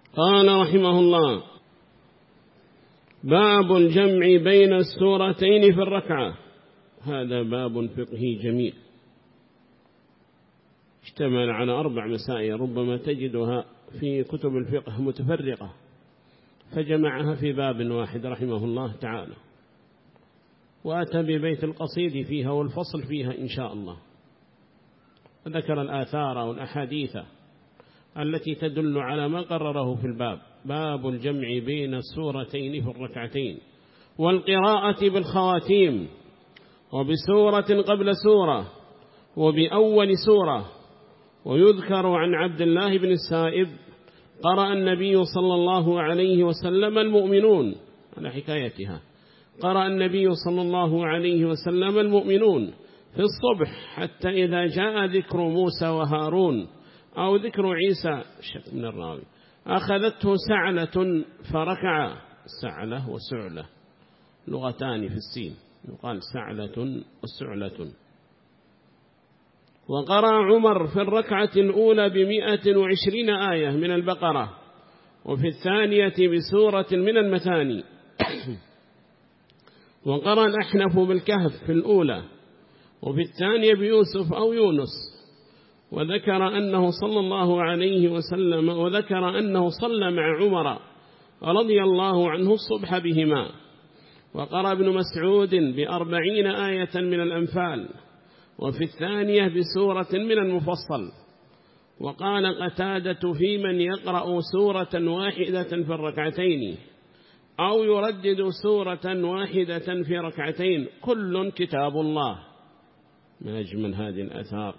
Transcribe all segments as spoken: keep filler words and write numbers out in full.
قال رحمه الله: باب الجمع بين السورتين في الركعة. هذا باب فقهي جميل اشتمل على أربع مسائل ربما تجدها في كتب الفقه متفرقة، فجمعها في باب واحد رحمه الله تعالى، وأتى ببيت القصيد فيها والفصل فيها إن شاء الله، وذكر الآثار والأحاديث التي تدل على ما قرره في الباب. باب الجمع بين السورتين في الركعتين، والقراءة بالخواتيم، وبسورة قبل سورة، وبأول سورة. ويذكر عن عبد الله بن السائب: قرأ النبي صلى الله عليه وسلم المؤمنون، على حكايتها، قرأ النبي صلى الله عليه وسلم المؤمنون في الصبح حتى إذا جاء ذكر موسى وهارون أو ذكر عيسى، شك من الراوي، أخذته سعلة فركع. سعلة وسعلة لغتان في السين، يقال سعلة وسعلة. وقرأ عمر في الركعة الأولى بمئة وعشرين آية من البقرة، وفي الثانية بسورة من المثاني. وقرأ الأحنف بالكهف في الأولى، وفي الثانية بيوسف أو يونس. وذكر أنه صلى الله عليه وسلم وذكر أنه صلى مع عمر رضي الله عنه الصبح بهما. وقرأ ابن مسعود بأربعين آية من الأنفال، وفي الثانية بسورة من المفصل. وقال قتادة: في من يقرأ سورة واحدة في الركعتين أو يردد سورة واحدة في ركعتين كل كتاب الله. ما أجمل هذه الآثار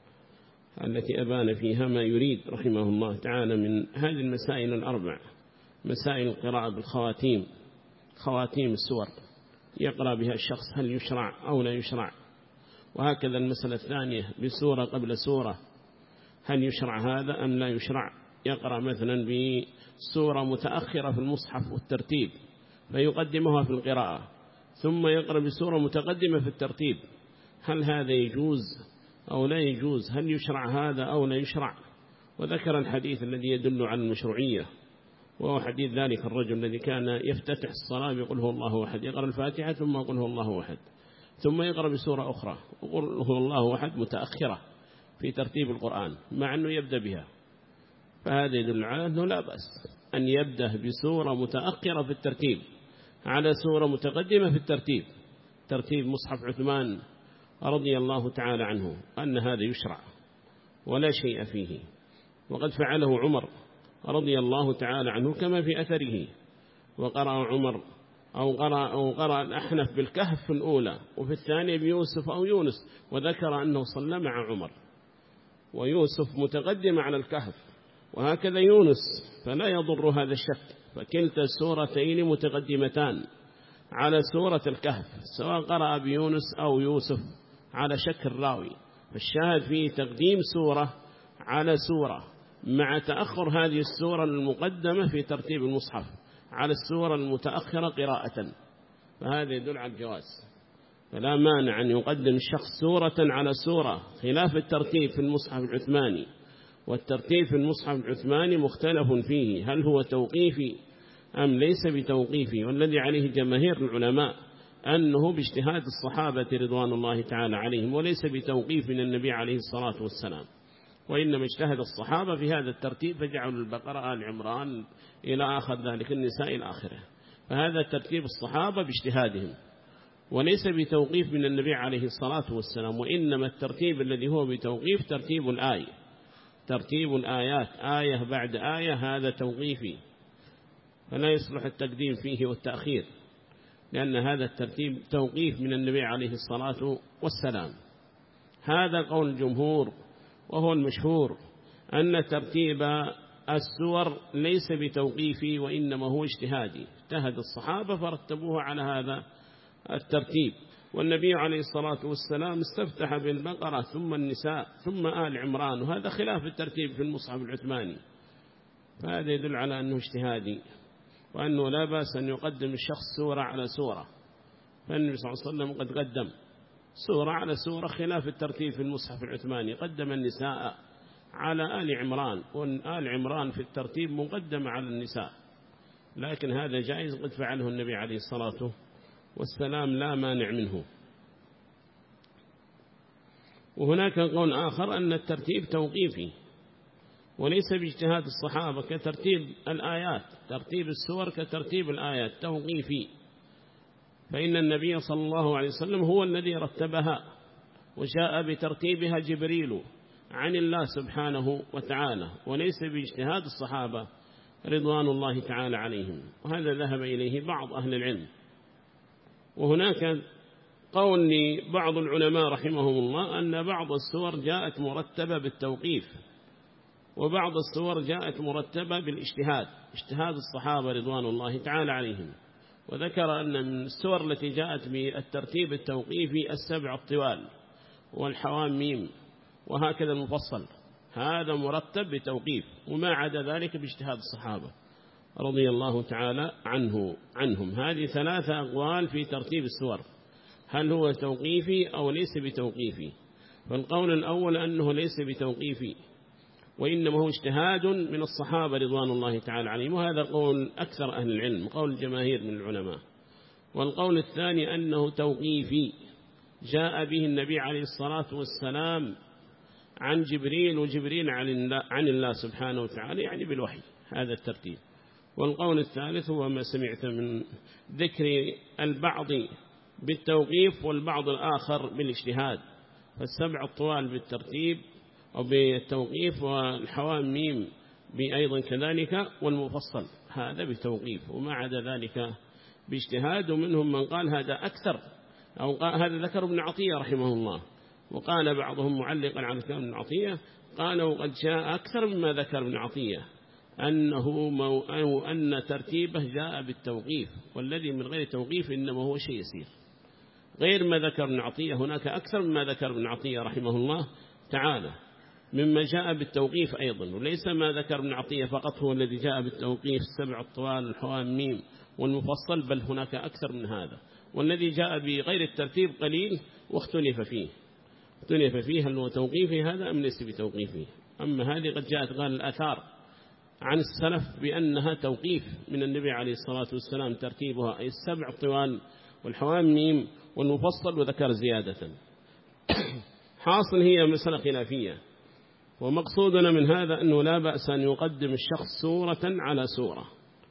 التي أبان فيها ما يريد رحمه الله تعالى من هذه المسائل الأربع: مسائل القراءة بالخواتيم، خواتيم السور يقرأ بها الشخص هل يشرع أو لا يشرع. وهكذا المسألة الثانية بسورة قبل سورة، هل يشرع هذا أم لا يشرع. يقرأ مثلا بسورة متأخرة في المصحف والترتيب فيقدمها في القراءة، ثم يقرأ بسورة متقدمة في الترتيب، هل هذا يجوز أو لا يجوز، هل يشرع هذا أو لا يشرع. وذكر الحديث الذي يدل على المشروعية، وهو حديث ذلك الرجل الذي كان يفتتح الصلاة يقول هو الله أحد، يقرأ الفاتحة ثم يقول هو الله أحد، ثم يقرأ بسورة أخرى يقول هو الله أحد متأخرة في ترتيب القرآن مع أنه يبدأ بها. فهذا يدل على أنه لا بأس أن يبدأ بسورة متأخرة في الترتيب على سورة متقدمة في الترتيب، ترتيب مصحف عثمان رضي الله تعالى عنه، أن هذا يشرع ولا شيء فيه. وقد فعله عمر رضي الله تعالى عنه كما في أثره. وقرأ عمر أو قرأ, أو قرأ الأحنف بالكهف في الأولى، وفي الثانية بيوسف أو يونس، وذكر أنه صلى مع عمر، ويوسف متقدم على الكهف، وهكذا يونس، فلا يضر هذا الشك، فكلتا السورتين متقدمتان على سورة الكهف، سواء قرأ بيونس أو يوسف على شك الراوي. فالشاهد فيه تقديم سورة على سورة مع تأخر هذه السورة المقدمة في ترتيب المصحف على السورة المتأخرة قراءة، فهذا يدل على الجواز. فلا مانع أن يقدم الشخص سورة على سورة، خلاف الترتيب في المصحف العثماني. والترتيب في المصحف العثماني مختلف فيه، هل هو توقيفي أم ليس بتوقيفي. والذي عليه جماهير العلماء أنه باجتهاد الصحابة رضوان الله تعالى عليهم، وليس بتوقيف من النبي عليه الصلاة والسلام، وإنما اجتهد الصحابة في هذا الترتيب فجعلوا البقرة آل عمران إلى آخر ذلك النساء إلى آخره. فهذا ترتيب الصحابة باجتهادهم، وليس بتوقيف من النبي عليه الصلاة والسلام. وإنما الترتيب الذي هو بتوقيف ترتيب الآية، ترتيب الآيات آية بعد آية، هذا توقيفي، فلا يصلح التقديم فيه والتأخير، لأن هذا الترتيب توقيف من النبي عليه الصلاة والسلام. هذا قول الجمهور، وهو المشهور أن ترتيب السور ليس بتوقيفي وإنما هو اجتهادي، اجتهد الصحابة فرتبوه على هذا الترتيب. والنبي عليه الصلاة والسلام استفتح بالبقرة ثم النساء ثم آل عمران، وهذا خلاف الترتيب في المصحف العثماني. فهذا يدل على أنه اجتهادي، وأنه لا بأس أن يقدم الشخص سورة على سورة. فالنبي صلى الله عليه وسلم قد قدم سورة على سورة خلاف الترتيب في المصحف العثماني، قدم النساء على آل عمران، وأن آل عمران في الترتيب مقدمة على النساء، لكن هذا جائز قد فعله النبي عليه الصلاة والسلام لا مانع منه. وهناك قول آخر أن الترتيب توقيفي وليس باجتهاد الصحابة كترتيب الآيات، ترتيب السور كترتيب الآيات توقيفي، فإن النبي صلى الله عليه وسلم هو الذي رتبها، وجاء بترتيبها جبريل عن الله سبحانه وتعالى، وليس باجتهاد الصحابة رضوان الله تعالى عليهم، وهذا ذهب إليه بعض أهل العلم. وهناك قول لبعض العلماء رحمهم الله أن بعض السور جاءت مرتبة بالتوقيف، وبعض السور جاءت مرتبة بالاجتهاد، اجتهاد الصحابة رضوان الله تعالى عليهم. وذكر أن من السور التي جاءت بالترتيب التوقيفي السبع الطوال والحواميم وهكذا المفصل، هذا مرتب بتوقيف، وما عدا ذلك باجتهاد الصحابة رضي الله تعالى عنه عنهم. هذه ثلاثة أقوال في ترتيب السور، هل هو توقيفي أو ليس بتوقيفي؟ فالقول الأول أنه ليس بتوقيفي، وإنما هو اجتهاد من الصحابة رضوان الله تعالى عليهم، وهذا قول أكثر أهل العلم، قول الجماهير من العلماء. والقول الثاني أنه توقيفي، جاء به النبي عليه الصلاة والسلام عن جبريل، وجبريل عن الله سبحانه وتعالى، يعني بالوحي، هذا الترتيب. والقول الثالث هو ما سمعت من ذكر البعض بالتوقيف والبعض الآخر بالاجتهاد، فالسبع الطوال بالترتيب أو بالتوقيف، والحواميم بأيضا كذلك، والمفصل هذا بتوقيف، وما عدا ذلك باجتهاد. ومنهم من قال هذا أكثر، أو قال هذا ذكر ابن عطية رحمه الله، وقال بعضهم معلقا على كلام ابن عطية، قالوا قد جاء أكثر مما ذكر ابن عطية، أنه مو أو أن ترتيبه جاء بالتوقيف، والذي من غير توقيف إنما هو شيء يسير، غير ما ذكر ابن عطية. هناك أكثر مما ذكر ابن عطية رحمه الله تعالى مما جاء بالتوقيف أيضا، وليس ما ذكر ابن عطية فقط هو الذي جاء بالتوقيف، السبع الطوال الحواميم والمفصل، بل هناك أكثر من هذا. والذي جاء بغير الترتيب قليل واختلف فيه، اختلف فيه هل هو توقيفي هذا أم ليس بتوقيفي. أما هذه قد جاءت قال الآثار عن السلف بأنها توقيف من النبي عليه الصلاة والسلام، ترتيبها أي السبع الطوال والحواميم والمفصل، وذكر زيادة. حاصل هي مسألة خلافية، ومقصودنا من هذا أنه لا بأس أن يقدم الشخص سورة على سورة،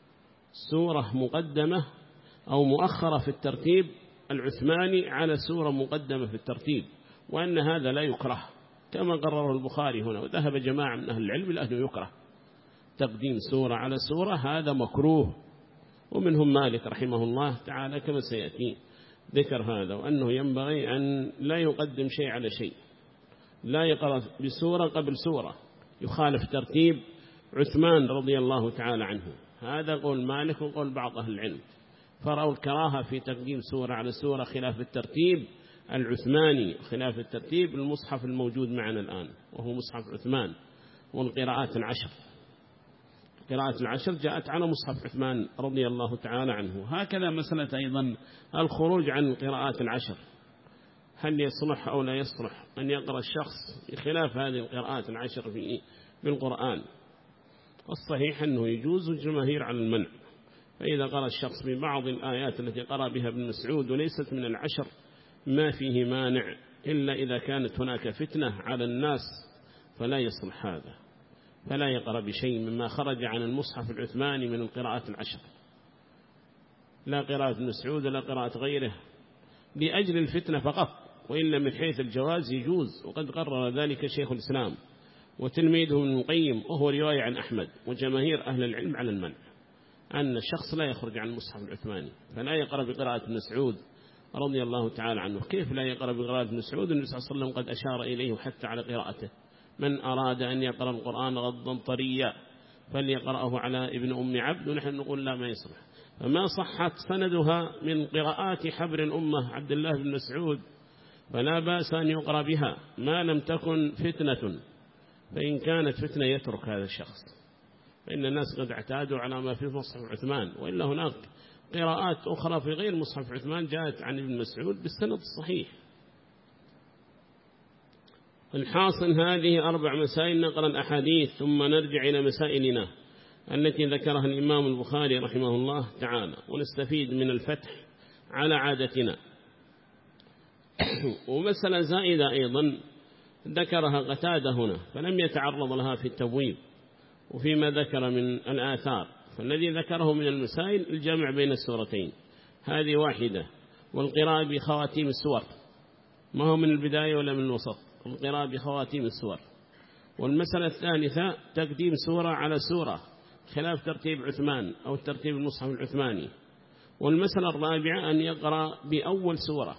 سورة مقدمة أو مؤخرة في الترتيب العثماني على سورة مقدمة في الترتيب، وأن هذا لا يكره كما قرره البخاري هنا، وذهب جماعة من أهل العلم إلى أنه يكره تقديم سورة على سورة، هذا مكروه. ومنهم مالك رحمه الله تعالى كما سيأتي ذكر هذا، وأنه ينبغي أن لا يقدم شيء على شيء، لا يقرأ بسورة قبل سورة، يخالف ترتيب عثمان رضي الله تعالى عنه. هذا قول مالك وقول بعض أهل العلم، فرأوا الكراهة في تقديم سورة على سورة خلاف الترتيب العثماني، خلاف الترتيب المصحف الموجود معنا الآن وهو مصحف عثمان، والقراءات العشر، قراءة العشر جاءت على مصحف عثمان رضي الله تعالى عنه. هكذا مسألة أيضا الخروج عن قراءات العشر، هل يصلح أو لا يصلح أن يقرأ الشخص بخلاف هذه القراءات العشر في بالقرآن؟ الصحيح أنه يجوز، الجماهير على المنع. فإذا قرأ الشخص ببعض الآيات التي قرأ بها ابن مسعود وليست من العشر ما فيه مانع، إلا إذا كانت هناك فتنة على الناس فلا يصلح هذا، فلا يقرأ بشيء مما خرج عن المصحف العثماني من القراءات العشر، لا قراءة ابن مسعود ولا قراءة غيره، لأجل الفتنة فقط، وإلا من حيث الجواز يجوز. وقد قرر ذلك شيخ الإسلام وتلميذه ابن القيم، وهو رواية عن أحمد وجماهير أهل العلم على المنع، أن الشخص لا يخرج عن المصحف العثماني، فلا يقرأ بقراءة ابن مسعود رضي الله تعالى عنه. كيف لا يقرأ بقراءة ابن مسعود؟ النبي صلى الله عليه وسلم قد أشار إليه حتى على قراءته، من أراد أن يقرأ القرآن غضا طريا فليقرأه على ابن أم عبد، ونحن نقول لا ما يصلح. فما صحت سندها من قراءات حبر الأمة عبد الله بن مسعود فلا بأس أن يقرأ بها ما لم تكن فتنة، فإن كانت فتنة يترك هذا الشخص، فإن الناس قد اعتادوا على ما في مصحف عثمان، وإلا هناك قراءات أخرى في غير مصحف عثمان جاءت عن ابن مسعود بالسند الصحيح. الحاصل هذه أربع مسائل، نقرأ الأحاديث ثم نرجع إلى مسائلنا التي ذكرها الإمام البخاري رحمه الله تعالى، ونستفيد من الفتح على عادتنا. ومسألة زائدة أيضا ذكرها قتادة هنا فلم يتعرض لها في التبويب وفيما ذكر من الآثار، فالذي ذكره من المسائل الجمع بين السورتين، هذه واحدة، والقراءة بخواتيم السور، ما هو من البداية ولا من الوسط، القراءة بخواتيم السور. والمسألة الثالثة تقديم سورة على سورة خلاف ترتيب عثمان أو ترتيب المصحف العثماني. والمسألة الرابعة أن يقرأ بأول سورة،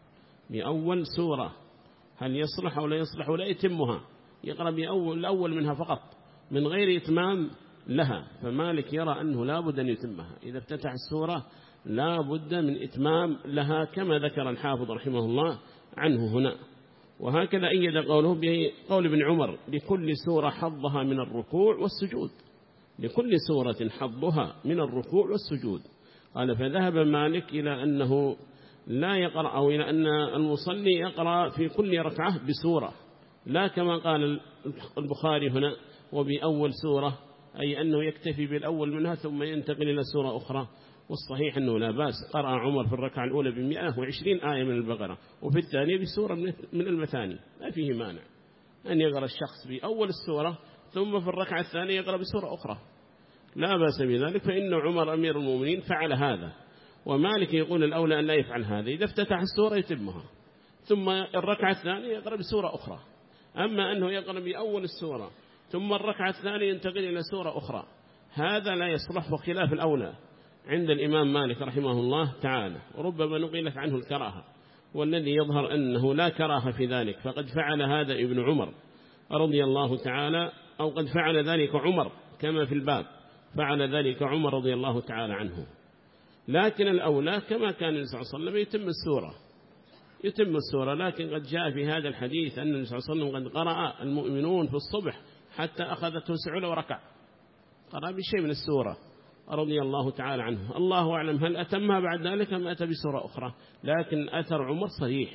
بأول سورة هل يصلح أو لا يصلح ولا يتمها، يقرأ بأول الأول منها فقط من غير إتمام لها. فمالك يرى أنه لا بد أن يتمها، إذا افتتح السورة لا بد من إتمام لها كما ذكر الحافظ رحمه الله عنه هنا. وهكذا أيد قوله بقول ابن عمر لكل سورة حظها من الركوع والسجود، لكل سورة حظها من الركوع والسجود. قال فذهب مالك إلى أنه لا يقرأ أو إلى أن المصلي يقرأ في كل ركعة بسورة، لا كما قال البخاري هنا وبأول سورة، أي أنه يكتفي بالأول منها ثم ينتقل إلى سورة أخرى. والصحيح أنه لا بأس، قرأ عمر في الركعة الأولى بمئة وعشرين آية من البقرة وفي الثانية بسورة من المثاني، لا فيه مانع أن يقرأ الشخص بأول السورة ثم في الركعة الثانية يقرأ بسورة أخرى، لا بأس بذلك، فإن عمر أمير المؤمنين فعل هذا. ومالك يقول الأولى أن لا يفعل هذا، إذا افتتح السورة يتمها ثم الركعة الثانية يقرأ بسورة أخرى. أما أنه يقرأ بأول السورة ثم الركعة الثانية ينتقل إلى سورة أخرى، هذا لا يصلح، وخلاف الأولى عند الإمام مالك رحمه الله تعالى، وربما نقلت عنه الكراهة، والذي يظهر أنه لا كراهة في ذلك، فقد فعل هذا ابن عمر رضي الله تعالى، أو قد فعل ذلك عمر كما في الباب، فعل ذلك عمر رضي الله تعالى عنه. لكن الأولى كما كان النبي صلى الله عليه وسلم يتم السورة، يتم السورة. لكن قد جاء في هذا الحديث أن النبي صلى الله عليه وسلم قد قرأ المؤمنون في الصبح حتى أخذته سعولة وركع، قرأ بشيء من السورة رضي الله تعالى عنه. الله أعلم هل أتمها بعد ذلك أم أتى بسورة أخرى، لكن أثر عمر صحيح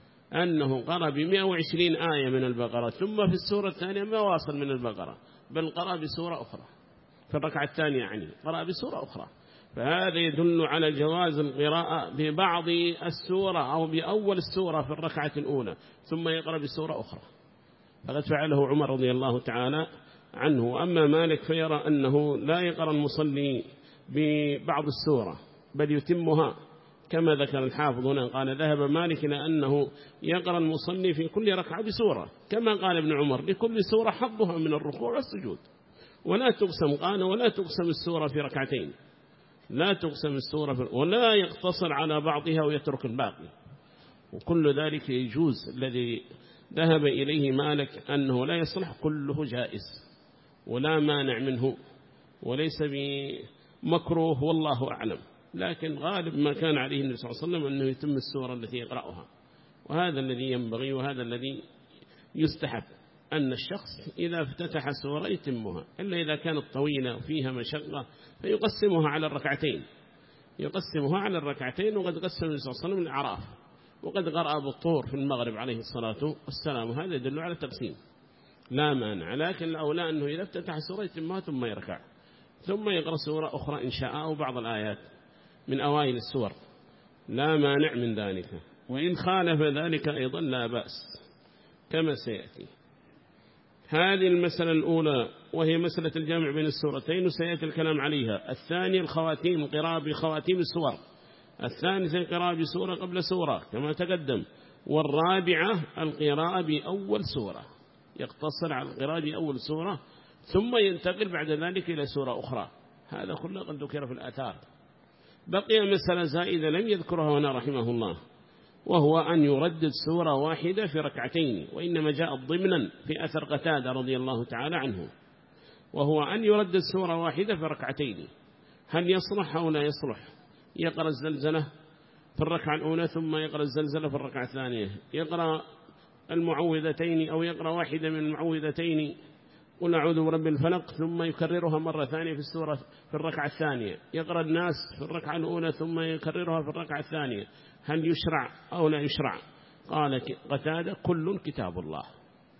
أنه قرأ بمئة وعشرين آية من البقرة ثم في السورة الثانية ما واصل من البقرة، بل قرأ بسورة أخرى في الركعة الثانية، يعني قرأ بسورة أخرى. فهذا يدل على جواز القراءة ببعض السورة أو بأول السورة في الركعة الأولى ثم يقرأ بسورة أخرى، فقد فعله عمر رضي الله تعالى عنه. أما مالك فيرى أنه لا يقرأ المصلي ببعض السورة بل يتمها كما ذكر الحافظ هنا. قال ذهب مالك إلى أنه يقرأ المصلي في كل ركعة بسورة كما قال ابن عمر لكل سورة حظها من الركوع والسجود، ولا تقسم، قال ولا تقسم السورة في ركعتين، لا تقسم السورة في ولا يقتصر على بعضها ويترك الباقي. وكل ذلك يجوز، الذي ذهب إليه مالك أنه لا يصلح كله جائز ولا مانع منه وليس بمكروه والله أعلم، لكن غالب ما كان عليه النبي صلى الله عليه وسلم أنه يتم السورة التي يقرأها، وهذا الذي ينبغي وهذا الذي يستحب، أن الشخص إذا افتتح السورة يتمها، إلا إذا كانت طويلة وفيها مشقة فيقسمها على الركعتين، يقسمها على الركعتين. وقد قسم النبي صلى الله عليه وسلم الأعراف، وقد قرأ بالطور في المغرب عليه الصلاة والسلام، وهذا يدل على التقسيم لا مانع. لكن الأولى أنه إذا افتتح السورة يتمها ثم يركع ثم يقرأ سورة أخرى إن شاء أو بعض الآيات من أوائل السور، لا مانع من ذلك. وإن خالف ذلك أيضا لا بأس كما سيأتي. هذه المسألة الأولى وهي مسألة الجامع بين السورتين وسيأتي الكلام عليها. الثانية الخواتيم، القراءة بخواتيم السور. الثالثة القراءة بسورة قبل سورة كما تقدم. والرابعة القراءة بأول سورة، يقتصر على القراءة بأول سورة ثم ينتقل بعد ذلك إلى سورة أخرى. هذا كله قد ذكر في الآثار. بقي مسألة زائدة لم يذكرها هنا رحمه الله، وهو أن يردد سورة واحدة في ركعتين، وإنما جاء ضمنا في أثر قتادة رضي الله تعالى عنه، وهو أن يردد سورة واحدة في ركعتين. هل يصلح أو لا يصلح؟ يقرأ الزلزلة في الركعة الأولى ثم يقرأ الزلزلة في الركعة الثانية، يقرأ المعوذتين أو يقرأ واحدة من المعوذتين قل أعوذ برب الفلق ثم يكررها مرة ثانية في السورة في الركعة الثانية، يقرأ الناس في الركعة الأولى ثم يكررها في الركعة الثانية. هل يشرع أو لا يشرع؟ قال قتادة كل كتاب الله،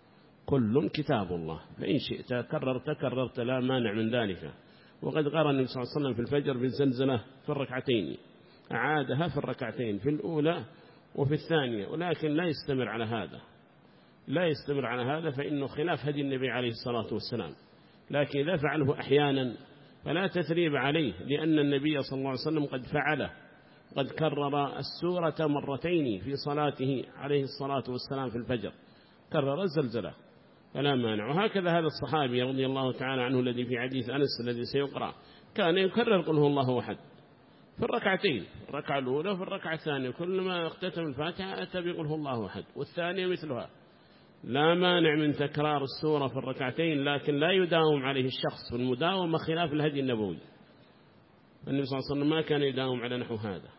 كل كتاب الله، فإن شئت كررت كررت لا مانع من ذلك. وقد قرأ النبي صلى الله عليه وسلم في الفجر بالزلزلة في الركعتين، أعادها في الركعتين في الأولى وفي الثانية، ولكن لا يستمر على هذا، لا يستمر على هذا فإنه خلاف هدي النبي عليه الصلاة والسلام. لكن إذا فعله أحيانا فلا تثريب عليه، لأن النبي صلى الله عليه وسلم قد فعله، قد كرر السورة مرتين في صلاته عليه الصلاة والسلام في الفجر، كرر الزلزلة فلا مانع. وهكذا هذا الصحابي رضي الله تعالى عنه الذي في حديث أنس الذي سيقرأ كان يكرر قل هو الله أحد في الركعتين، الركعة الأولى وفي الركعة الثانية، كل ما اختتم الفاتحة أتى بقل هو الله أحد، والثانية مثلها. لا مانع من تكرار السورة في الركعتين، لكن لا يداوم عليه الشخص، والمداومة خلاف الهدي النبوي. النبي صلى الله عليه وسلم ما كان يداوم على نحو هذا.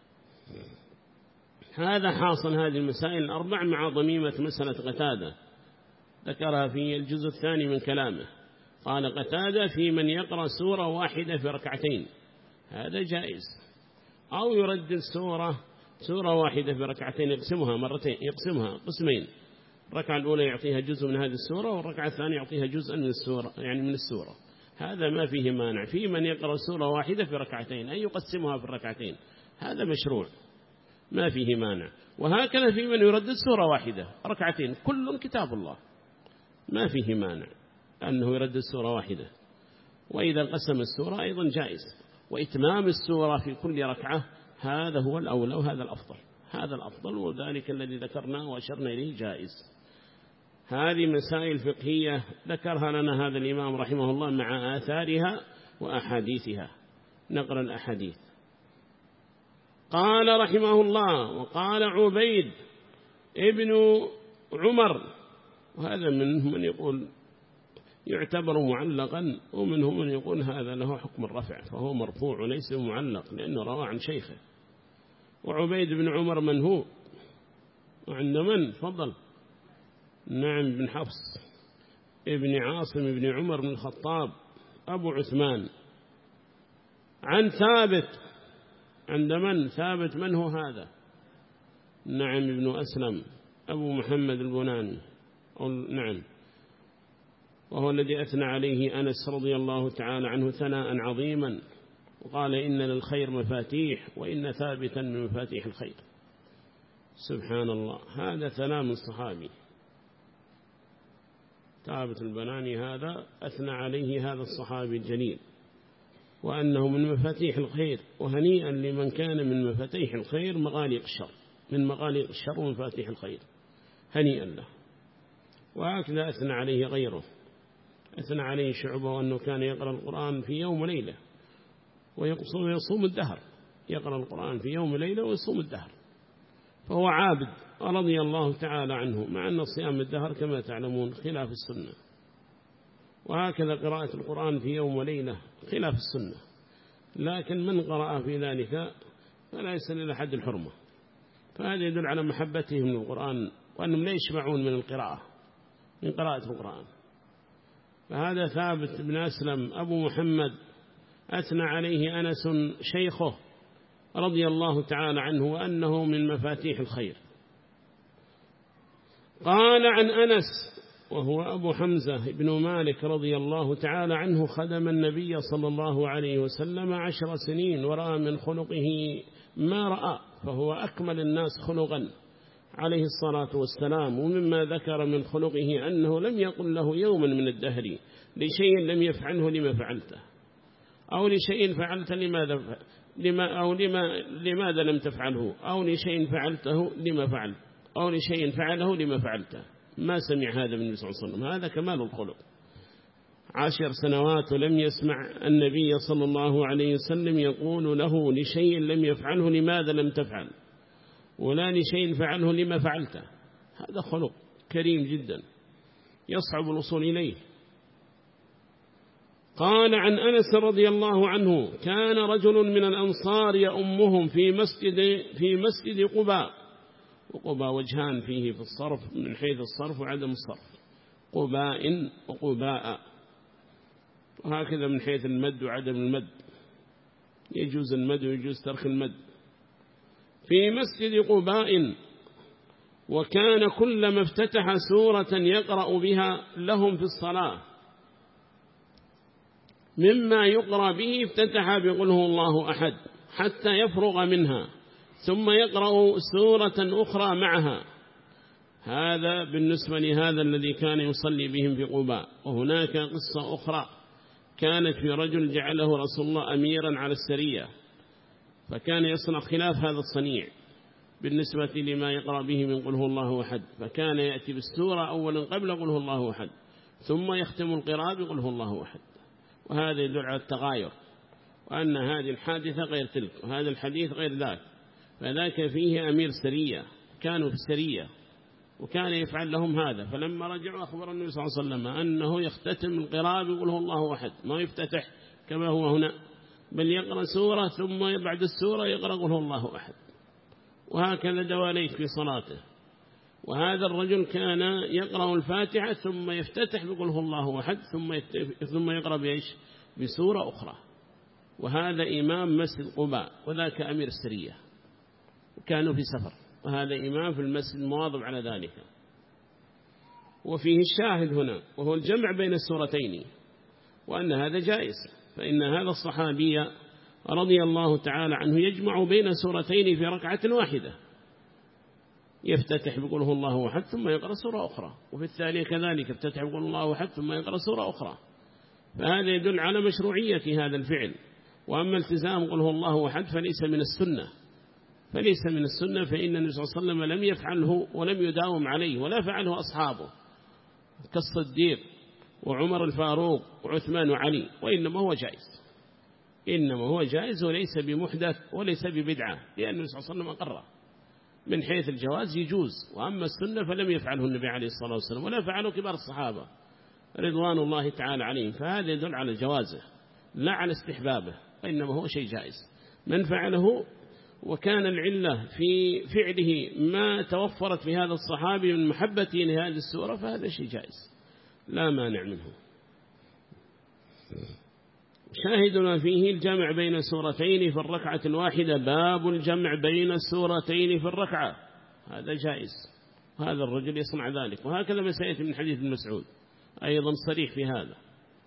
هذا حاصل هذه المسائل الأربع مع ضميمة مسألة قتادة ذكرها في الجزء الثاني من كلامه. قال قتادة في من يقرأ سورة واحدة في ركعتين، هذا جائز، أو يردد سورة سورة واحدة في ركعتين، يقسمها مرتين، يقسمها قسمين، الركعة الأولى يعطيها جزء من هذه السورة، والركعة الثانية يعطيها جزء من السورة، يعني من السورة. هذا ما فيه مانع. في من يقرأ سورة واحدة في ركعتين أي يقسمها في الركعتين، هذا مشروع ما فيه مانع. وهكذا في من يردد سورة واحدة ركعتين، كل كتاب الله، ما فيه مانع أنه يردد سورة واحدة. وإذا قسم السورة أيضا جائز، وإتمام السورة في كل ركعة هذا هو الأولى وهذا الأفضل، هذا الأفضل، وذلك الذي ذكرناه وأشرنا إليه جائز. هذه مسائل فقهية ذكرها لنا هذا الإمام رحمه الله مع آثارها وأحاديثها. نقرأ الأحاديث. قال رحمه الله: وقال عبيد ابن عمر، وهذا منهم من يقول يعتبر معلقا، ومنهم من يقول هذا له حكم الرفع، فهو مرفوع وليس معلق لأنه روى عن شيخه. وعبيد بن عمر من هو؟ وعند من؟ فضل. نعم، بن حفص ابن عاصم ابن عمر بن الخطاب أبو عثمان. عن ثابت، عند من؟ ثابت من هو هذا؟ نعم، ابن أسلم أبو محمد البناني، نعم، وهو الذي أثنى عليه أنس رضي الله تعالى عنه ثناء عظيما، وقال إن للخير مفاتيح وإن ثابتا من مفاتيح الخير. سبحان الله، هذا ثناء من صحابي ثابت البناني، هذا أثنى عليه هذا الصحابي الجليل، وأنه من مفاتيح الخير. وهنيئا لمن كان من مفاتيح الخير مغاليق الشر، من مغاليق الشر ومفاتيح الخير، هنيئا له. وهكذا أثنى عليه غيره، أثنى عليه شعبة وأنه كان يقرأ القرآن في يوم وليلة ويصوم الدهر، يقرأ القرآن في يوم وليلة ويصوم الدهر، فهو عابد رضي الله تعالى عنه، مع أن صيام الدهر كما تعلمون خلاف السنة. وهكذا قراءة القرآن في يوم وليلة خلاف السنة، لكن من قرأ في ذلك فلا يصل إلى حد الحرمة. فهذا يدل على محبتهم للقرآن، وأنهم لا يشبعون من القراءة، من قراءة القرآن. فهذا ثابت بن أسلم أبو محمد أثنى عليه أنس شيخه رضي الله تعالى عنه، وأنه من مفاتيح الخير. قال عن أنس وهو أبو حمزة بن مالك رضي الله تعالى عنه: خدم النبي صلى الله عليه وسلم عشر سنين، ورأى من خلقه ما رأى، فهو أكمل الناس خلقا عليه الصلاة والسلام. ومما ذكر من خلقه أنه لم يقل له يوما من الدهر لشيء لم يفعله لما فعلته، أو لشيء فعلت لماذا لما أو لما لماذا لم تفعله، أو لشيء فعلته لما فعلت، أو لشيء فعله لما فعلته. ما سمع هذا من النبي صلى الله عليه وسلم، هذا كمال الخلق. عشر سنوات ولم يسمع النبي صلى الله عليه وسلم يقول له لشيء لم يفعله لماذا لم تفعل، ولا لشيء فعله لما فعلته. هذا خلق كريم جدا يصعب الوصول إليه. قال عن أنس رضي الله عنه: كان رجل من الأنصار يؤمهم في مسجد في مسجد قباء. وقباء وجهان فيه في الصرف، من حيث الصرف وعدم الصرف، قباء وقباء، وهكذا من حيث المد وعدم المد، يجوز المد ويجوز ترك المد. في مسجد قباء، وكان كلما افتتح سورة يقرأ بها لهم في الصلاة مما يقرأ به افتتح بقل هو الله أحد حتى يفرغ منها ثم يقرأ سورة أخرى معها. هذا بالنسبة لهذا الذي كان يصلي بهم في قباء. وهناك قصة أخرى كانت في رجل جعله رسول الله أميرا على السرية، فكان يصنع خلاف هذا الصنيع بالنسبة لما يقرأ به من قل هو الله أحد، فكان يأتي بالسورة أولا قبل قل هو الله أحد ثم يختم القراءة بقل هو الله أحد. وهذا يدل على التغاير، وأن هذه الحادثة غير تلك وهذا الحديث غير ذاك. فذاك فيه أمير سرية، كانوا في السرية وكان يفعل لهم هذا. فلما رجعوا أخبر النبي صلى الله عليه وسلم أنه يختتم القراءة بقل هو الله أحد، ما يفتتح كما هو هنا، بل يقرأ سورة ثم بعد السورة يقرأ قل هو الله أحد، وهكذا دواليك في صلاته. وهذا الرجل كان يقرأ الفاتحة ثم يفتتح بقل هو الله أحد ثم ثم يقرأ بإيش؟ بسورة أخرى. وهذا إمام مسجد قباء وذاك أمير السرية وكانوا في سفر، وهذا إمام في المسجد مواظب على ذلك. وفيه الشاهد هنا وهو الجمع بين السورتين، وأن هذا جائز، فإن هذا الصحابي رضي الله تعالى عنه يجمع بين سورتين في ركعة واحدة، يفتتح بقول هو الله أحد ثم يقرأ سورة أخرى، وفي الثانية كذلك يفتتح بقول الله أحد ثم يقرأ سورة أخرى. فهذا يدل على مشروعية هذا الفعل. وأما التزام قل هو الله أحد فليس من السنة، فليس من السنة، فإن النبي صلى الله عليه وسلم لم يفعله ولم يداوم عليه ولا فعله أصحابه كالصديق وعمر الفاروق وعثمان وعلي، وإنما هو جائز، إنما هو جائز وليس بمحدث وليس ببدعة، لأن النبي صلى الله عليه وسلم أقره من حيث الجواز يجوز. وأما السنة فلم يفعله النبي عليه الصلاة والسلام ولا فعله كبار الصحابة رضوان الله تعالى عليهم، فهذا يدل على جوازه لا على استحبابه، وإنما هو شيء جائز. من فعله وكان العلة في فعله ما توفرت في هذا الصحابي من محبته لهذه السورة فهذا شيء جائز لا مانع منه. شاهدنا فيه الجمع بين سورتين في الركعة الواحدة، باب الجمع بين السورتين في الركعة، هذا جائز، هذا الرجل يصنع ذلك. وهكذا ما سيأتي من حديث ابن مسعود أيضا صريح في هذا.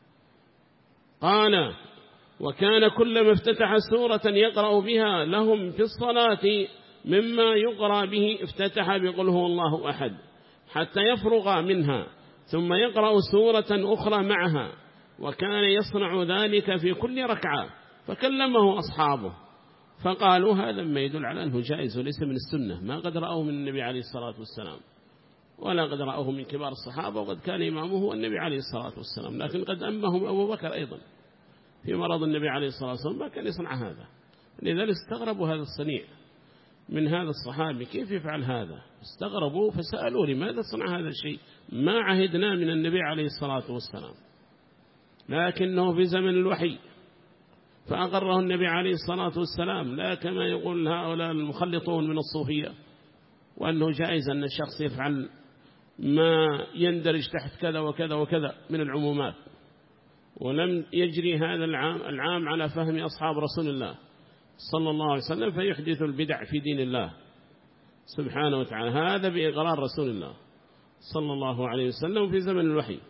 قال وكان كلما افتتح سورة يقرأ بها لهم في الصلاة مما يقرأ به افتتح بقل هو الله أحد حتى يفرغ منها ثم يقرأ سورة أخرى معها، وكان يصنع ذلك في كل ركعة. فكلمه أصحابه فقالوا هذا ما يدل على أنه جائز وليس من السنة، ما قد رأوه من النبي عليه الصلاة والسلام ولا قد رأوه من كبار الصحابة، وقد كان إمامه النبي عليه الصلاة والسلام، لكن قد أمهم أبو بكر أيضا في مرض النبي عليه الصلاة والسلام ما كان يصنع هذا. لذلك استغربوا هذا الصنيع من هذا الصحابي، كيف يفعل هذا؟ استغربوا فسألوا لماذا صنع هذا الشيء؟ ما عهدنا من النبي عليه الصلاة والسلام، لكنه في زمن الوحي فأقره النبي عليه الصلاة والسلام، لا كما يقول هؤلاء المخلطون من الصوفية وأنه جائز أن الشخص يفعل ما يندرج تحت كذا وكذا وكذا من العمومات. ولم يجري هذا العام, العام على فهم أصحاب رسول الله صلى الله عليه وسلم فيحدث البدع في دين الله سبحانه وتعالى، هذا بإقرار رسول الله صلى الله عليه وسلم في زمن الوحي.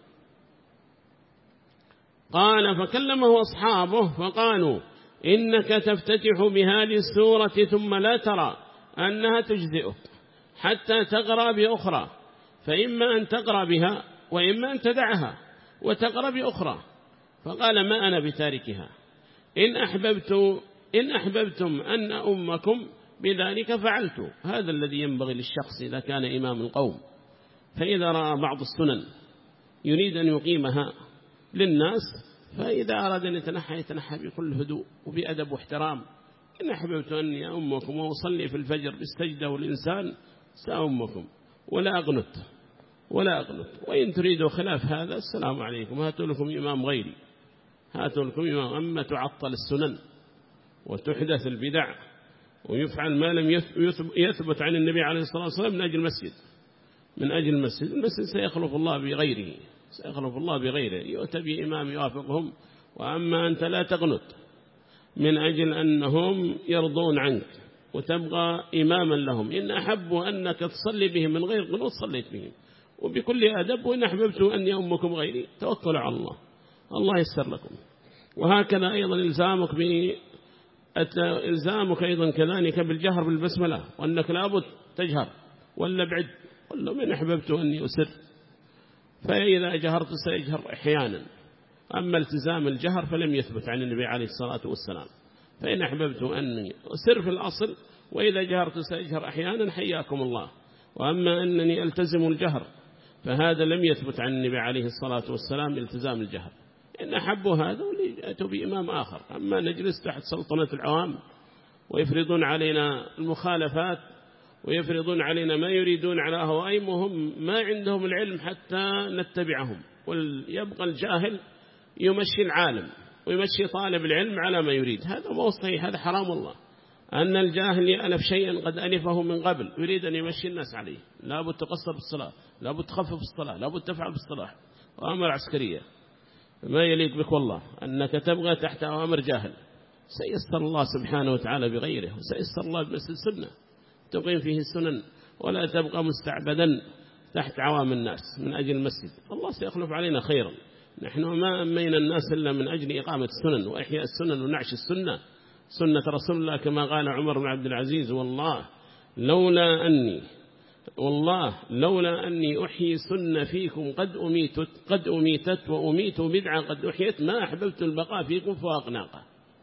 قال فكلمه أصحابه فقالوا إنك تفتتح بهذه السورة ثم لا ترى أنها تجزئك حتى تقرأ بأخرى، فإما أن تقرأ بها وإما أن تدعها وتقرأ بأخرى. فقال ما أنا بتاركها، إن أحببت إن أحببتم أن أمكم بذلك فعلت. هذا الذي ينبغي للشخص إذا كان إمام القوم، فإذا رأى بعض السنن يريد أن يقيمها للناس، فإذا أراد أن يتنحى يتنحى بكل هدوء وبأدب واحترام. إن أحببت أني أمكم وأصلي في الفجر بالسجدة والإنسان سأمكم ولا أقنت ولا أقنت، وإن تريدوا خلاف هذا السلام عليكم، هاتوا لكم إمام غيري، هاتوا لكم إمام. أما تعطل السنن وتحدث البدع ويفعل ما لم يثبت عن النبي عليه الصلاة والسلام من أجل المسجد من أجل المسجد المسجد سيخلف الله بغيره سيخلف الله بغيره يؤتى بإمام يوافقهم. وأما أنت لا تقنط من أجل أنهم يرضون عنك وتبقى إماما لهم. إن أحبوا أنك تصلي بهم من غير قنوت صليت بهم وبكل أدب، وإن أحببتوا أن يأمكم غيري توكلوا على الله، الله يسر لكم. وهكذا أيضا إلزامك ب إلزامك أيضا كذلك بالجهر بالبسملة، وأنك لابد تجهر ولا بعد، قل من أحببت أني أسر، فإذا جهرت سيجهر أحيانا. أما التزام الجهر فلم يثبت عن النبي عليه الصلاة والسلام، فإن أحببت أني أسر في الأصل، وإذا جهرت سيجهر أحيانا حياكم الله. وأما أنني ألتزم الجهر فهذا لم يثبت عن النبي عليه الصلاة والسلام التزام الجهر. إن أحبوا هذا وليأتوا بإمام آخر. أما نجلس تحت سلطنة العوام ويفرضون علينا المخالفات ويفرضون علينا ما يريدون على هوائمهم، ما عندهم العلم حتى نتبعهم، ويبقى الجاهل يمشي العالم ويمشي طالب العلم على ما يريد. هذا ما هو صحيح، هذا حرام الله. أن الجاهل يألف شيئا قد ألفه من قبل يريد أن يمشي الناس عليه، لابد تقصر بالصلاة، لابد تخفف الصلاة، لابد تفعل بالصلاة، وأمر عسكرية ما يليق بك والله أنك تبغى تحت أوامر جاهل. سيسر الله سبحانه وتعالى بغيره، وسيسر الله بمسجد السنة تقيم فيه السنن، ولا تبقى مستعبدا تحت عوام الناس من أجل المسجد. الله سيخلف علينا خيرا. نحن ما أمينا الناس إلا من أجل إقامة السنن وإحياء السنن ونعش السنة، سنة رسول الله كما قال عمر بن عبد العزيز: والله لولا أني والله لولا أني أحيي سنة فيكم قد أميتت قد أميتت وأميت بدعة قد أحيت ما أحببت البقاء فيكم فوق ناقة.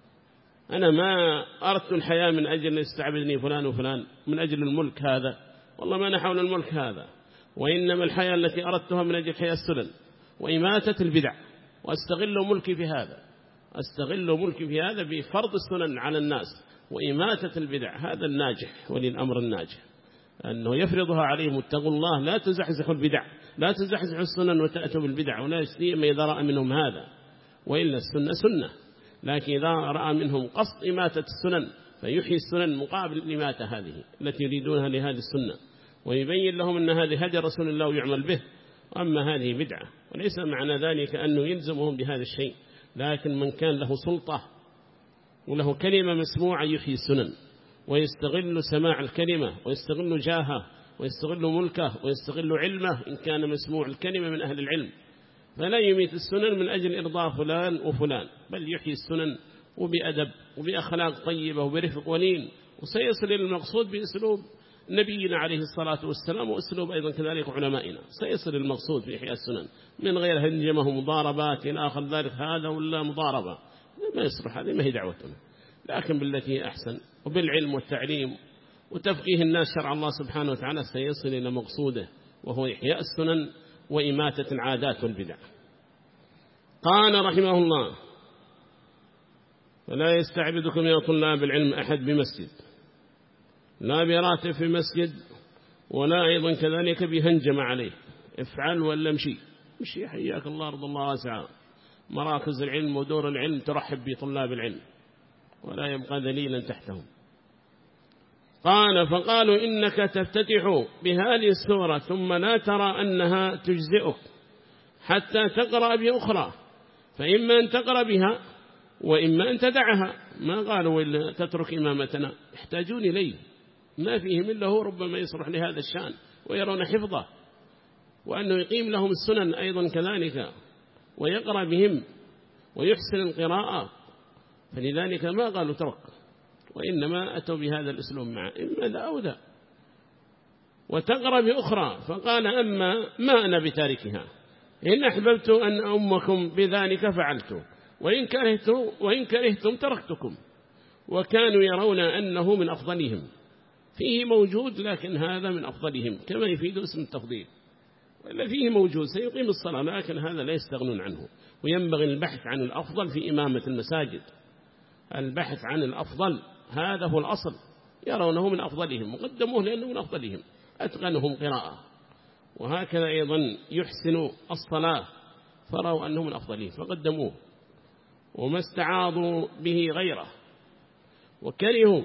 أنا ما أردت الحياة من أجل يستعبدني فلان وفلان من أجل الملك هذا، والله ما أنا حول الملك هذا، وإنما الحياة التي أردتها من أجل حياة السنن وإماتة البدع، وأستغل ملكي في هذا أستغل ملكي في هذا بفرض السنن على الناس وإماتة البدع. هذا الناجح ولي الأمر الناجح، أنه يفرضها عليهم: اتقوا الله لا تزحزحوا البدع، لا تزحزحوا السنن وتأتوا بالبدع، ولا يستيما إذا رأى منهم هذا، وإلا السنة سنة. لكن إذا رأى منهم قصد إماتة السنن فيحيي السنن مقابل الإماتة هذه التي يريدونها لهذه السنة، ويبين لهم أن هذه هدي رسول الله ويعمل به، أما هذه بدعة. وليس معنى ذلك أنه يلزمهم بهذا الشيء، لكن من كان له سلطة وله كلمة مسموعة يحيي السنن، ويستغل سماع الكلمة ويستغل جاهه ويستغل ملكه ويستغل علمه إن كان مسموع الكلمة من أهل العلم، فلا يميت السنن من أجل إرضاء فلان وفلان، بل يحيي السنن وبأدب وبأخلاق طيبة وبرفق ولين، وسيصل إلى المقصود بأسلوب نبينا عليه الصلاة والسلام، وأسلوب أيضا كذلك علمائنا. سيصل المقصود في إحياء السنن من غير هنجمه ومضاربات إلى آخر ذلك، هذا ولا مضاربة ما يصلح، هذه ما هي دعوتنا. لكن بالتي هي أحسن وبالعلم والتعليم وتفقيه الناس شرع الله سبحانه وتعالى سيصل إلى مقصوده، وهو إحياء السنن وإماتة العادات والبدع. قال رحمه الله: فلا يستعبدكم يا طلاب العلم أحد بمسجد، لا براتب في مسجد، ولا أيضا كذلك بهنجم عليه، افعل ولا امشي امشي حياك الله، أرض الله واسعة، مراكز العلم ودور العلم ترحب بطلاب العلم ولا يبقى ذليلا تحتهم. قال: فقالوا إنك تفتتح بهذه السورة ثم لا ترى أنها تجزئك حتى تقرأ بأخرى، فإما أن تقرأ بها وإما أن تدعها. ما قالوا إلا تترك إمامتنا، يحتاجون إليه، ما فيهم إلا هو ربما يصلح لهذا الشأن ويرون حفظه، وأنه يقيم لهم السنن أيضا كذلك ويقرأ بهم ويحسن القراءة، فلذلك ما قالوا ترك، وإنما أتوا بهذا الأسلوب معه، إما ذا أو ذا، وتقرأ بأخرى. فقال: أما ما أنا بتاركها، إن أحببت أن أمكم بذلك فعلت، وإن كرهتم, وإن كرهتم تركتكم. وكانوا يرون أنه من أفضلهم، فيه موجود لكن هذا من أفضلهم، كما يفيد اسم التفضيل، وإلا فيه موجود سيقيم الصلاة لكن هذا لا يستغنون عنه. وينبغي البحث عن الأفضل في إمامة المساجد، البحث عن الأفضل هذا هو الأصل. يرونه من أفضلهم وقدموه لأنه من أفضلهم، أتقنهم قراءة، وهكذا أيضا يحسن الصلاة، فروا أنه من أفضلهم فقدموه، وما استعاضوا به غيره. وكرهوا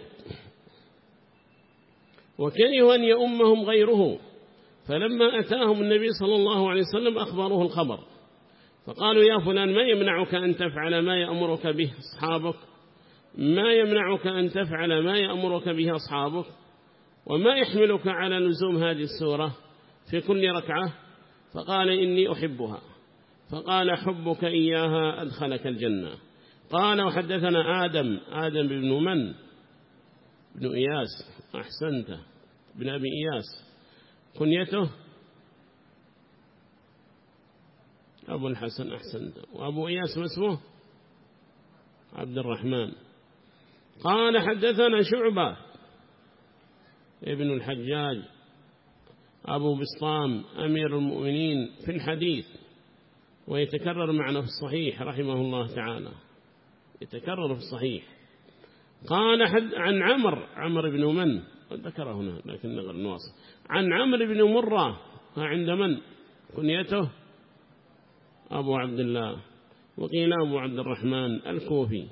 وكرهوا أن يؤمهم غيره، فلما أتاهم النبي صلى الله عليه وسلم أخبروه الخبر، فقالوا: يا فلان ما يمنعك أن تفعل ما يأمرك به أصحابك؟ ما يمنعك أن تفعل ما يأمرك به أصحابك؟ وما يحملك على لزوم هذه السورة في كل ركعة؟ فقال إني أحبها. فقال حبك إياها أدخلك الجنة. قال وحدثنا آدم آدم بن من؟ بن إياس. أحسنت، بن أبي إياس. كنيته أبو الحسن. أحسنت. وأبو إياس ما اسمه؟ عبد الرحمن. قال حدثنا شعبة ابن الحجاج أبو بسطام أمير المؤمنين في الحديث، ويتكرر معنا في الصحيح رحمه الله تعالى، يتكرر في الصحيح. قال حد عن عمر عمر بن من؟ ذكره هنا لكن نغير نواصل. عن عمرو بن مرة عند من؟ كنيته أبو عبد الله، وقيل أبو عبد الرحمن الكوفي.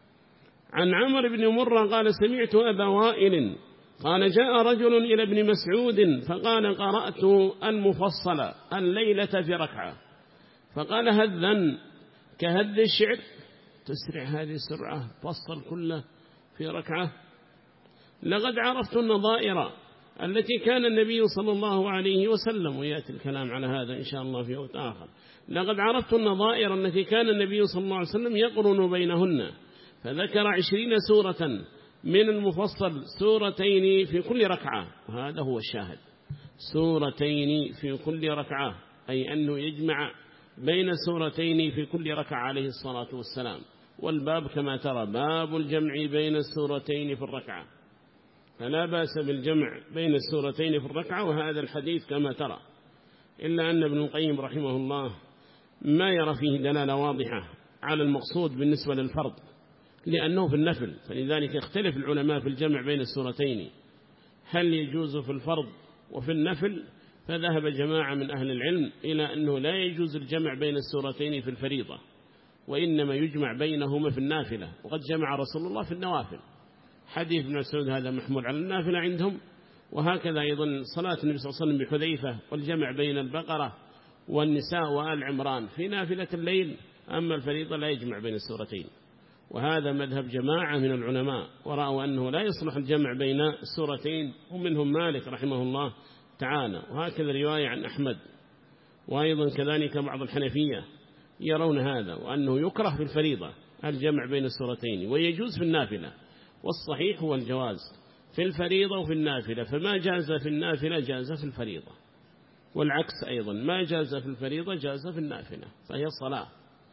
عن عمرو بن مرة قال سمعت أبا وائل قال جاء رجل إلى ابن مسعود فقال قرأت المفصل الليلة في ركعة، فقال هذا كهد الشعر، تسرع هذه السرعة فصل كله في ركعة؟ لقد عرفت النظائر التي كان النبي صلى الله عليه وسلم، ويأتي الكلام على هذا إن شاء الله في وقت آخر. لقد عرفت النظائر التي كان النبي صلى الله عليه وسلم يقرن بينهن، فذكر عشرين سورة من المفصل، سورتين في كل ركعة، وهذا هو الشاهد، سورتين في كل ركعة، أي أنه يجمع بين سورتين في كل ركعة عليه الصلاة والسلام. والباب كما ترى باب الجمع بين السورتين في الركعة، فلا بأس بالجمع بين السورتين في الركعة، وهذا الحديث كما ترى، إلا أن ابن القيم رحمه الله ما يرى فيه دلالة واضحة على المقصود بالنسبة للفرض، لأنه في النفل، فلذلك يختلف العلماء في الجمع بين السورتين، هل يجوز في الفرض وفي النفل؟ فذهب جماعة من أهل العلم إلى أنه لا يجوز الجمع بين السورتين في الفريضة، وإنما يجمع بينهما في النافلة، وقد جمع رسول الله في النوافل. حديث ابن مسعود هذا محمول على النافلة عندهم، وهكذا أيضا صلاة النبي صلى الله عليه وسلم بحذيفة والجمع بين البقرة والنساء وآل عمران في نافلة الليل، أما الفريضة لا يجمع بين السورتين. وهذا مذهب جماعة من العلماء، ورأوا أنه لا يصلح الجمع بين السورتين، ومنهم مالك رحمه الله تعالى، وهكذا رواية عن أحمد، وأيضا كذلك بعض الحنفية يرون هذا، وأنه يكره في الفريضة الجمع بين السورتين، ويجوز في النافلة، والصحيح هو الجواز في الفريضة وفي النافلة، فما جاز في النافلة جاز في الفريضة، والعكس أيضا، ما جاز في الفريضة جاز في النافلة، فهي الصلاة،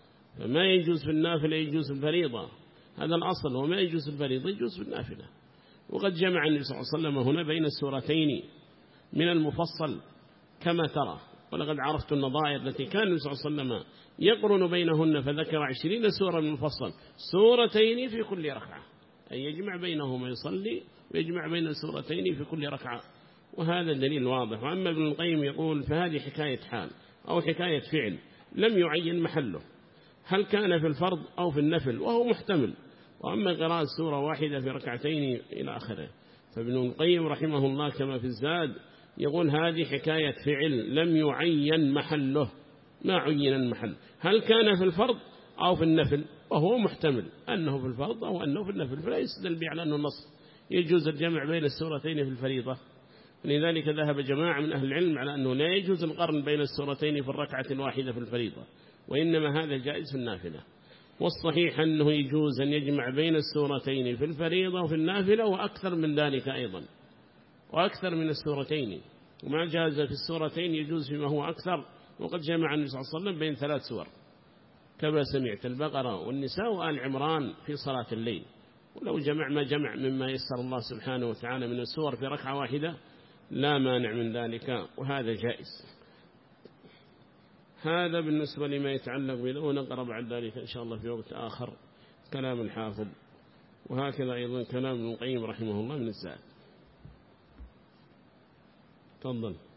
فما يجوز في النافلة يجوز في الفريضة، هذا الأصل، وما يجوز في الفريضة يجوز في النافلة. وقد جمع النبي صلى الله عليه وسلم هنا بين السورتين من المفصل كما ترى، ولقد عرفت النظائر التي كان النبي صلى الله عليه وسلم يقرن بينهن، فذكر عشرين سورة من المفصل، سورتين في كل ركعة، أي يجمع بينهما، يصلي ويجمع بين السورتين في كل ركعة، وهذا دليل واضح. وأما ابن القيم يقول فهذه حكاية حال أو حكاية فعل لم يعين محله، هل كان في الفرض أو في النفل، وهو محتمل. وأما قراءة سورة واحدة في ركعتين إلى آخره، فابن القيم رحمه الله كما في الزاد يقول هذه حكاية فعل لم يعين محله، ما عين المحل، هل كان في الفرض أو في النفل، وهو محتمل أنه في الفرض أو أنه في النفل، فلا يستدل به على أنه النص يجوز الجمع بين السورتين في الفريضة. لذلك ذهب جماعة من أهل العلم على أنه لا يجوز القرن بين السورتين في الركعة الواحدة في الفريضة، وإنما هذا جائز في النافلة. والصحيح أنه يجوز أن يجمع بين السورتين في الفريضة وفي النافلة، وأكثر من ذلك أيضا، وأكثر من السورتين، وما جاز في السورتين يجوز فيما هو أكثر. وقد جمع النبي صلى الله عليه وسلم بين ثلاث سور كما سمعت، البقرة والنساء وآل عمران في صلاة الليل، ولو جمع ما جمع مما يسر الله سبحانه وتعالى من السور في ركعة واحدة لا مانع من ذلك، وهذا جائز. هذا بالنسبة لما يتعلق به، ونقرأ بعد ذلك إن شاء الله في وقت آخر كلام الحافظ، وهكذا أيضا كلام ابن القيم رحمه الله من الزاد. تفضل.